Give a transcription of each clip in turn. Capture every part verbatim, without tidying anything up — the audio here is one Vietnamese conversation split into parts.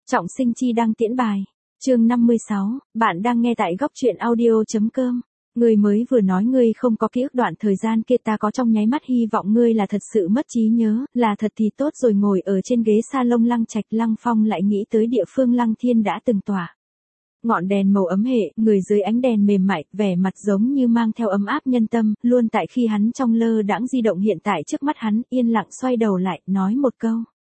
Trọng Sinh chi đăng tiễn bài. Chương năm mươi sáu, bạn đang nghe tại góc truyện audio.com. Ngươi mới vừa nói ngươi không có ký ức đoạn thời gian kia, ta có trong nháy mắt hy vọng ngươi là thật sự mất trí nhớ, là thật thì tốt rồi. Ngồi ở trên ghế salon Lăng Trạch, Lăng Phong lại nghĩ tới địa phương Lăng Thiên đã từng tỏa. Ngọn đèn màu ấm hệ, người dưới ánh đèn mềm mại, vẻ mặt giống như mang theo ấm áp nhân tâm, luôn tại khi hắn trong lơ đãng di động hiện tại trước mắt hắn, yên lặng xoay đầu lại, nói một câu.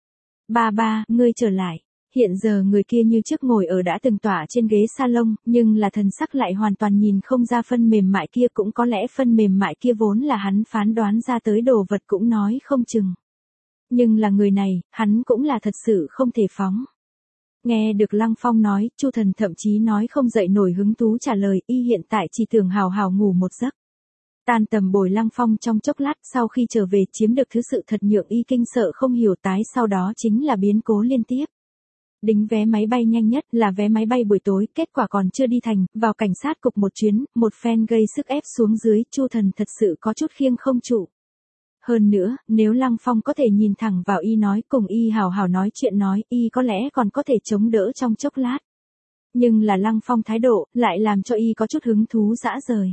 Ba ba, ngươi trở lại. Hiện giờ người kia như trước ngồi ở đã từng tỏa trên ghế salon, nhưng là thần sắc lại hoàn toàn nhìn không ra phân mềm mại kia, cũng có lẽ phân mềm mại kia vốn là hắn phán đoán ra tới đồ vật cũng nói không chừng. Nhưng là người này, hắn cũng là thật sự không thể phóng. Nghe được Lăng Phong nói, Chu Thần thậm chí nói không dậy nổi hứng thú trả lời, y hiện tại chỉ tưởng hào hào ngủ một giấc. Tan tầm bồi Lăng Phong trong chốc lát, sau khi trở về chiếm được thứ sự thật nhượng y kinh sợ không hiểu tái, sau đó chính là biến cố liên tiếp. Đính vé máy bay nhanh nhất là vé máy bay buổi tối, kết quả còn chưa đi thành, vào cảnh sát cục một chuyến, một phen gây sức ép xuống dưới, Chu Thần thật sự có chút khiêng không trụ. Hơn nữa, nếu Lăng Phong có thể nhìn thẳng vào y nói cùng y hào hào nói chuyện nói, y có lẽ còn có thể chống đỡ trong chốc lát. Nhưng là Lăng Phong thái độ, lại làm cho y có chút hứng thú dã rời.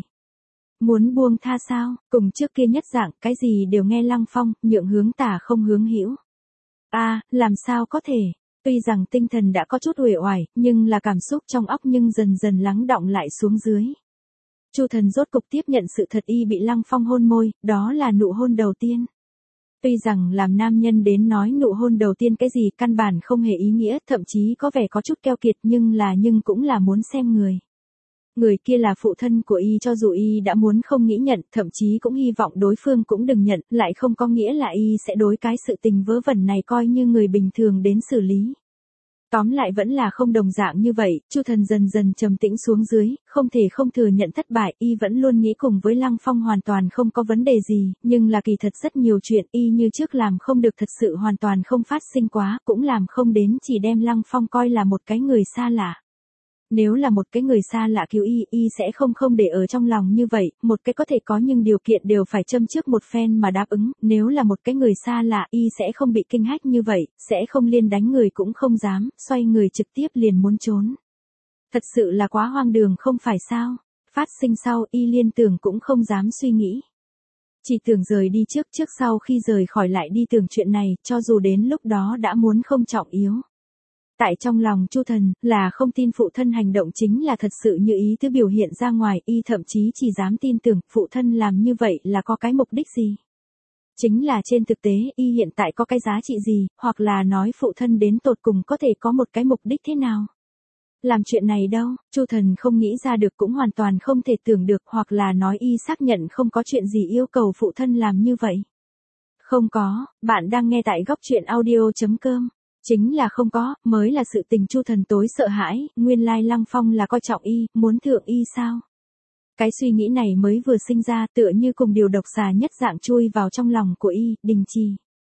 Muốn buông tha sao, cùng trước kia nhất dạng, cái gì đều nghe Lăng Phong, nhượng hướng tả không hướng hữu. A, làm sao có thể. Tuy rằng tinh thần đã có chút uể oải, nhưng là cảm xúc trong óc nhưng dần dần lắng đọng lại xuống dưới. Chu Thần rốt cục tiếp nhận sự thật, y bị Lăng Phong hôn môi, đó là nụ hôn đầu tiên. Tuy rằng làm nam nhân đến nói nụ hôn đầu tiên cái gì căn bản không hề ý nghĩa, thậm chí có vẻ có chút keo kiệt, nhưng là nhưng cũng là muốn xem người. Người kia là phụ thân của y, cho dù y đã muốn không nghĩ nhận, thậm chí cũng hy vọng đối phương cũng đừng nhận, lại không có nghĩa là y sẽ đối cái sự tình vớ vẩn này coi như người bình thường đến xử lý. Tóm lại vẫn là không đồng dạng như vậy, Chu Thần dần dần trầm tĩnh xuống dưới, không thể không thừa nhận thất bại, y vẫn luôn nghĩ cùng với Lăng Phong hoàn toàn không có vấn đề gì, nhưng là kỳ thật rất nhiều chuyện y như trước làm không được, thật sự hoàn toàn không phát sinh quá, cũng làm không đến, chỉ đem Lăng Phong coi là một cái người xa lạ. Nếu là một cái người xa lạ cứu y, y sẽ không không để ở trong lòng như vậy, một cái có thể có nhưng điều kiện đều phải châm trước một phen mà đáp ứng, nếu là một cái người xa lạ y sẽ không bị kinh hách như vậy, sẽ không liên đánh người cũng không dám, xoay người trực tiếp liền muốn trốn. Thật sự là quá hoang đường không phải sao, phát sinh sau y liên tưởng cũng không dám suy nghĩ. Chỉ tưởng rời đi trước, trước sau khi rời khỏi lại đi tưởng chuyện này, cho dù đến lúc đó đã muốn không trọng yếu. Tại trong lòng Chu Thần, là không tin phụ thân hành động chính là thật sự như ý tứ biểu hiện ra ngoài, y thậm chí chỉ dám tin tưởng phụ thân làm như vậy là có cái mục đích gì. Chính là trên thực tế y hiện tại có cái giá trị gì, hoặc là nói phụ thân đến tột cùng có thể có một cái mục đích thế nào. Làm chuyện này đâu, Chu Thần không nghĩ ra được, cũng hoàn toàn không thể tưởng được, hoặc là nói y xác nhận không có chuyện gì yêu cầu phụ thân làm như vậy. Không có, bạn đang nghe tại góc truyện audio.com. Chính là không có, mới là sự tình Chu Thần tối sợ hãi, nguyên lai Lăng Phong là coi trọng y, muốn thượng y sao? Cái suy nghĩ này mới vừa sinh ra, tựa như cùng điều độc xà nhất dạng chui vào trong lòng của y, đình trì.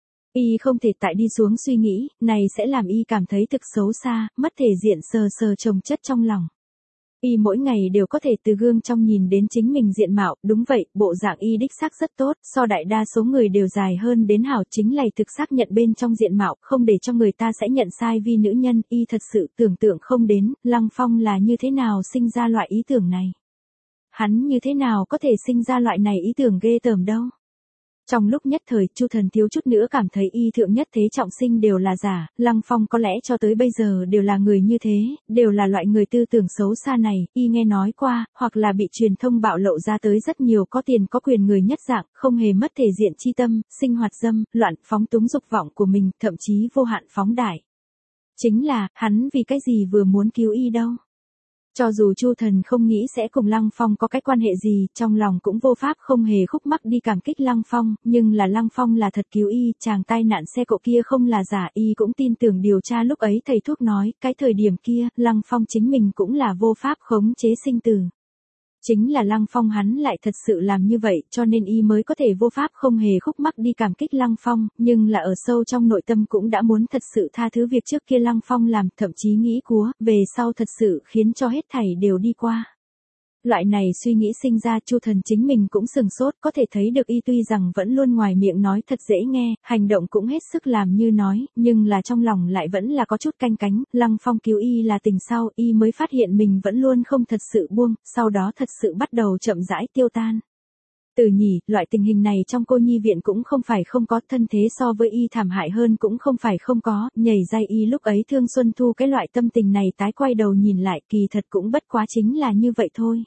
Y không thể tại đi xuống suy nghĩ, này sẽ làm y cảm thấy thực xấu xa, mất thể diện, sờ sờ chồng chất trong lòng. Y mỗi ngày đều có thể từ gương trong nhìn đến chính mình diện mạo, đúng vậy, bộ dạng y đích xác rất tốt, so đại đa số người đều dài hơn đến hảo, chính là thực xác nhận bên trong diện mạo, không để cho người ta sẽ nhận sai vi nữ nhân, y thật sự tưởng tượng không đến, Lăng Phong là như thế nào sinh ra loại ý tưởng này. Hắn như thế nào có thể sinh ra loại này ý tưởng ghê tởm đâu. Trong lúc nhất thời, Chu Thần thiếu chút nữa cảm thấy y thượng nhất thế trọng sinh đều là giả, Lăng Phong có lẽ cho tới bây giờ đều là người như thế, đều là loại người tư tưởng xấu xa này, y nghe nói qua, hoặc là bị truyền thông bạo lộ ra tới rất nhiều có tiền có quyền người nhất dạng, không hề mất thể diện chi tâm, sinh hoạt dâm, loạn, phóng túng dục vọng của mình, thậm chí vô hạn phóng đại. Chính là, hắn vì cái gì vừa muốn cứu y đâu. Cho dù Chu Thần không nghĩ sẽ cùng Lăng Phong có cái quan hệ gì, trong lòng cũng vô pháp không hề khúc mắc đi cảm kích Lăng Phong, nhưng là Lăng Phong là thật cứu y, chàng tai nạn xe cộ kia không là giả, y cũng tin tưởng điều tra lúc ấy thầy thuốc nói, cái thời điểm kia, Lăng Phong chính mình cũng là vô pháp khống chế sinh tử. Chính là Lăng Phong hắn lại thật sự làm như vậy, cho nên y mới có thể vô pháp không hề khúc mắc đi cảm kích Lăng Phong, nhưng là ở sâu trong nội tâm cũng đã muốn thật sự tha thứ việc trước kia Lăng Phong làm, thậm chí nghĩ cúa, về sau thật sự khiến cho hết thảy đều đi qua. Loại này suy nghĩ sinh ra Chu Thần chính mình cũng sừng sốt, có thể thấy được y tuy rằng vẫn luôn ngoài miệng nói thật dễ nghe, hành động cũng hết sức làm như nói, nhưng là trong lòng lại vẫn là có chút canh cánh, Lăng Phong cứu y là tình sau, y mới phát hiện mình vẫn luôn không thật sự buông, sau đó thật sự bắt đầu chậm rãi tiêu tan. Từ nhỉ, loại tình hình này trong cô nhi viện cũng không phải không có, thân thế so với y thảm hại hơn cũng không phải không có, nhảy dây y lúc ấy thương Xuân Thu cái loại tâm tình này tái quay đầu nhìn lại kỳ thật cũng bất quá chính là như vậy thôi.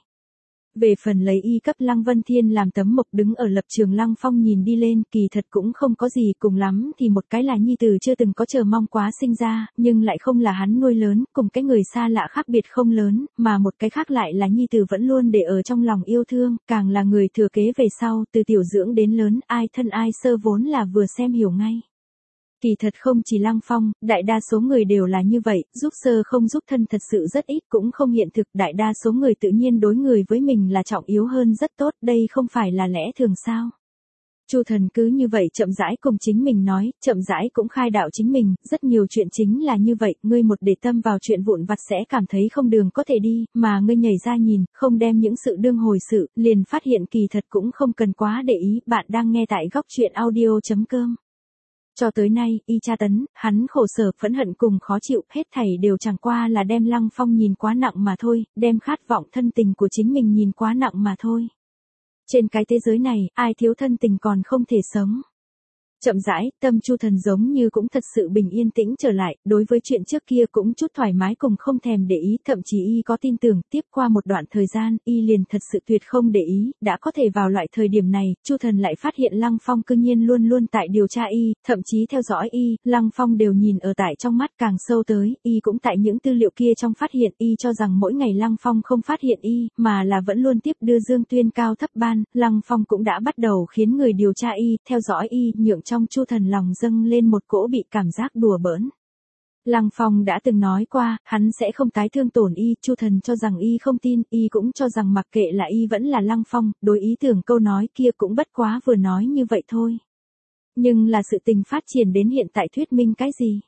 Về phần lấy y cấp Lăng Vân Thiên làm tấm mộc đứng ở lập trường Lăng Phong nhìn đi lên kỳ thật cũng không có gì, cùng lắm thì một cái là nhi tử chưa từng có chờ mong quá sinh ra, nhưng lại không là hắn nuôi lớn, cùng cái người xa lạ khác biệt không lớn, mà một cái khác lại là nhi tử vẫn luôn để ở trong lòng yêu thương, càng là người thừa kế về sau, từ tiểu dưỡng đến lớn, ai thân ai sơ vốn là vừa xem hiểu ngay. Kỳ thật không chỉ Lăng Phong, đại đa số người đều là như vậy, giúp sơ không giúp thân thật sự rất ít, cũng không hiện thực, đại đa số người tự nhiên đối người với mình là trọng yếu hơn rất tốt, đây không phải là lẽ thường sao. Chu Thần cứ như vậy chậm rãi cùng chính mình nói, chậm rãi cũng khai đạo chính mình, rất nhiều chuyện chính là như vậy, ngươi một để tâm vào chuyện vụn vặt sẽ cảm thấy không đường có thể đi, mà ngươi nhảy ra nhìn, không đem những sự đương hồi sự, liền phát hiện kỳ thật cũng không cần quá để ý, bạn đang nghe tại góc truyện audio chấm com. Cho tới nay, y tra tấn, hắn khổ sở, phẫn hận cùng khó chịu, hết thảy đều chẳng qua là đem Lăng Phong nhìn quá nặng mà thôi, đem khát vọng thân tình của chính mình nhìn quá nặng mà thôi. Trên cái thế giới này, ai thiếu thân tình còn không thể sống. Chậm rãi, tâm Chu Thần giống như cũng thật sự bình yên tĩnh trở lại, đối với chuyện trước kia cũng chút thoải mái cùng không thèm để ý, thậm chí y có tin tưởng, tiếp qua một đoạn thời gian, y liền thật sự tuyệt không để ý, đã có thể vào loại thời điểm này, Chu Thần lại phát hiện Lăng Phong cư nhiên luôn luôn tại điều tra y, thậm chí theo dõi y, Lăng Phong đều nhìn ở tại trong mắt càng sâu tới, y cũng tại những tư liệu kia trong phát hiện, y cho rằng mỗi ngày Lăng Phong không phát hiện y, mà là vẫn luôn tiếp đưa Dương Tuyên cao thấp ban, Lăng Phong cũng đã bắt đầu khiến người điều tra y, theo dõi y, nhượng trong Chu Thần lòng dâng lên một cỗ bị cảm giác đùa bỡn. Lăng Phong đã từng nói qua, hắn sẽ không tái thương tổn y, Chu Thần cho rằng y không tin, y cũng cho rằng mặc kệ là y vẫn là Lăng Phong, đối ý tưởng câu nói kia cũng bất quá vừa nói như vậy thôi. Nhưng là sự tình phát triển đến hiện tại thuyết minh cái gì?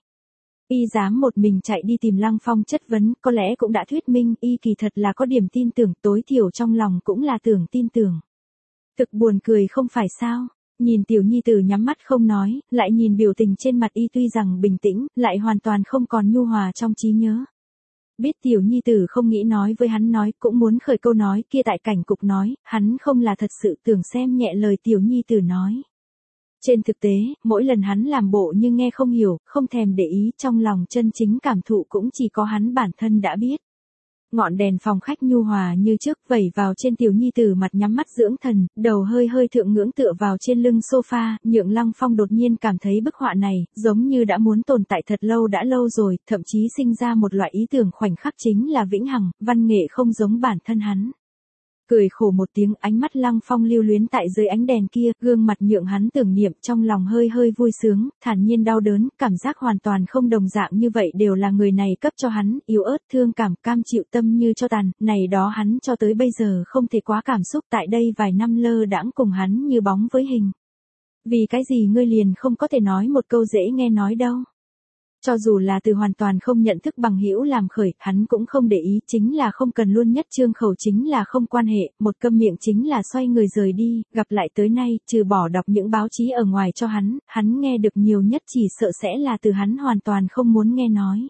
Y dám một mình chạy đi tìm Lăng Phong chất vấn, có lẽ cũng đã thuyết minh, y kỳ thật là có điểm tin tưởng, tối thiểu trong lòng cũng là tưởng tin tưởng. Thực buồn cười không phải sao? Nhìn tiểu nhi tử nhắm mắt không nói, lại nhìn biểu tình trên mặt y tuy rằng bình tĩnh, lại hoàn toàn không còn nhu hòa trong trí nhớ. Biết tiểu nhi tử không nghĩ nói với hắn nói, cũng muốn khởi câu nói kia tại cảnh cục nói, hắn không là thật sự tưởng xem nhẹ lời tiểu nhi tử nói. Trên thực tế, mỗi lần hắn làm bộ như nghe không hiểu, không thèm để ý, trong lòng chân chính cảm thụ cũng chỉ có hắn bản thân đã biết. Ngọn đèn phòng khách nhu hòa như trước vẩy vào trên tiểu nhi tử mặt nhắm mắt dưỡng thần, đầu hơi hơi thượng ngưỡng tựa vào trên lưng sofa, nhượng Lăng Phong đột nhiên cảm thấy bức họa này, giống như đã muốn tồn tại thật lâu đã lâu rồi, thậm chí sinh ra một loại ý tưởng khoảnh khắc chính là vĩnh hằng, văn nghệ không giống bản thân hắn. Cười khổ một tiếng, ánh mắt Lăng Phong lưu luyến tại dưới ánh đèn kia, gương mặt nhượng hắn tưởng niệm, trong lòng hơi hơi vui sướng, thản nhiên đau đớn, cảm giác hoàn toàn không đồng dạng như vậy đều là người này cấp cho hắn, yếu ớt, thương cảm, cam chịu tâm như cho tàn, này đó hắn cho tới bây giờ không thể quá cảm xúc, tại đây vài năm lơ đãng cùng hắn như bóng với hình. Vì cái gì ngươi liền không có thể nói một câu dễ nghe nói đâu? Cho dù là từ hoàn toàn không nhận thức bằng hữu làm khởi, hắn cũng không để ý, chính là không cần luôn nhất trương khẩu, chính là không quan hệ, một câm miệng chính là xoay người rời đi, gặp lại tới nay, trừ bỏ đọc những báo chí ở ngoài cho hắn, hắn nghe được nhiều nhất chỉ sợ sẽ là từ hắn hoàn toàn không muốn nghe nói.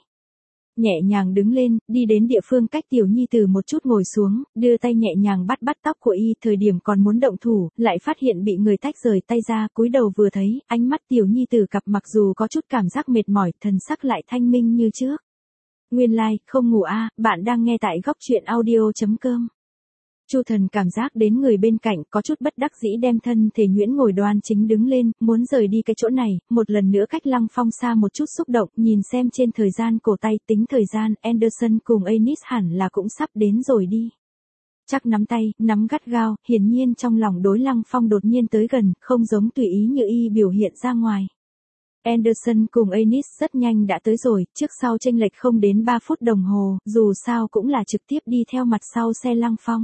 Nhẹ nhàng đứng lên, đi đến địa phương cách tiểu nhi tử một chút ngồi xuống, đưa tay nhẹ nhàng bắt bắt tóc của y, thời điểm còn muốn động thủ, lại phát hiện bị người tách rời tay ra, cúi đầu vừa thấy, ánh mắt tiểu nhi tử cặp mặc dù có chút cảm giác mệt mỏi, thần sắc lại thanh minh như trước. Nguyên lai, like, không ngủ a, à, bạn đang nghe tại góc truyện audio chấm com. Chu Thần cảm giác đến người bên cạnh, có chút bất đắc dĩ đem thân thể nhuyễn ngồi đoan chính đứng lên, muốn rời đi cái chỗ này, một lần nữa cách Lăng Phong xa một chút xúc động, nhìn xem trên thời gian cổ tay, tính thời gian, Anderson cùng Anis hẳn là cũng sắp đến rồi đi. Chắc nắm tay, nắm gắt gao, hiển nhiên trong lòng đối Lăng Phong đột nhiên tới gần, không giống tùy ý như y biểu hiện ra ngoài. Anderson cùng Anis rất nhanh đã tới rồi, trước sau chênh lệch không đến ba phút đồng hồ, dù sao cũng là trực tiếp đi theo mặt sau xe Lăng Phong.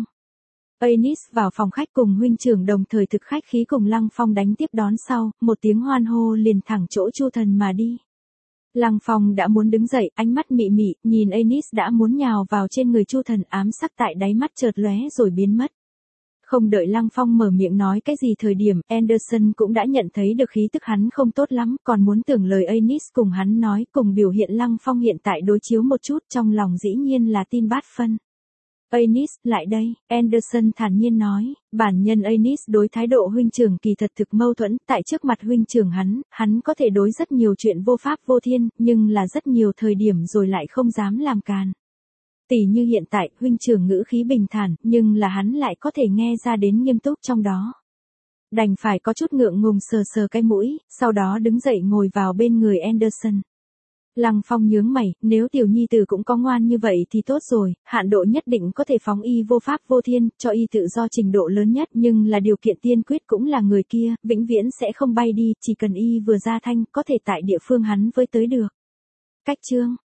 Anis vào phòng khách cùng huynh trưởng đồng thời thực khách khí cùng Lăng Phong đánh tiếp đón sau, một tiếng hoan hô liền thẳng chỗ Chu Thần mà đi. Lăng Phong đã muốn đứng dậy, ánh mắt mị mị, nhìn Anis đã muốn nhào vào trên người Chu Thần, ám sắc tại đáy mắt chợt lóe rồi biến mất. Không đợi Lăng Phong mở miệng nói cái gì thời điểm, Anderson cũng đã nhận thấy được khí tức hắn không tốt lắm, còn muốn tưởng lời Anis cùng hắn nói, cùng biểu hiện Lăng Phong hiện tại đối chiếu một chút, trong lòng dĩ nhiên là tin bát phân. Anis, lại đây, Anderson thản nhiên nói, bản nhân Anis đối thái độ huynh trưởng kỳ thật thực mâu thuẫn, tại trước mặt huynh trưởng hắn, hắn có thể đối rất nhiều chuyện vô pháp vô thiên, nhưng là rất nhiều thời điểm rồi lại không dám làm càn. Tỷ như hiện tại, huynh trưởng ngữ khí bình thản, nhưng là hắn lại có thể nghe ra đến nghiêm túc trong đó. Đành phải có chút ngượng ngùng sờ sờ cái mũi, sau đó đứng dậy ngồi vào bên người Anderson. Lăng Phong nhướng mày, nếu tiểu nhi tử cũng có ngoan như vậy thì tốt rồi, hạn độ nhất định có thể phóng y vô pháp vô thiên, cho y tự do trình độ lớn nhất, nhưng là điều kiện tiên quyết cũng là người kia, vĩnh viễn sẽ không bay đi, chỉ cần y vừa ra thanh, có thể tại địa phương hắn với tới được. Cách chương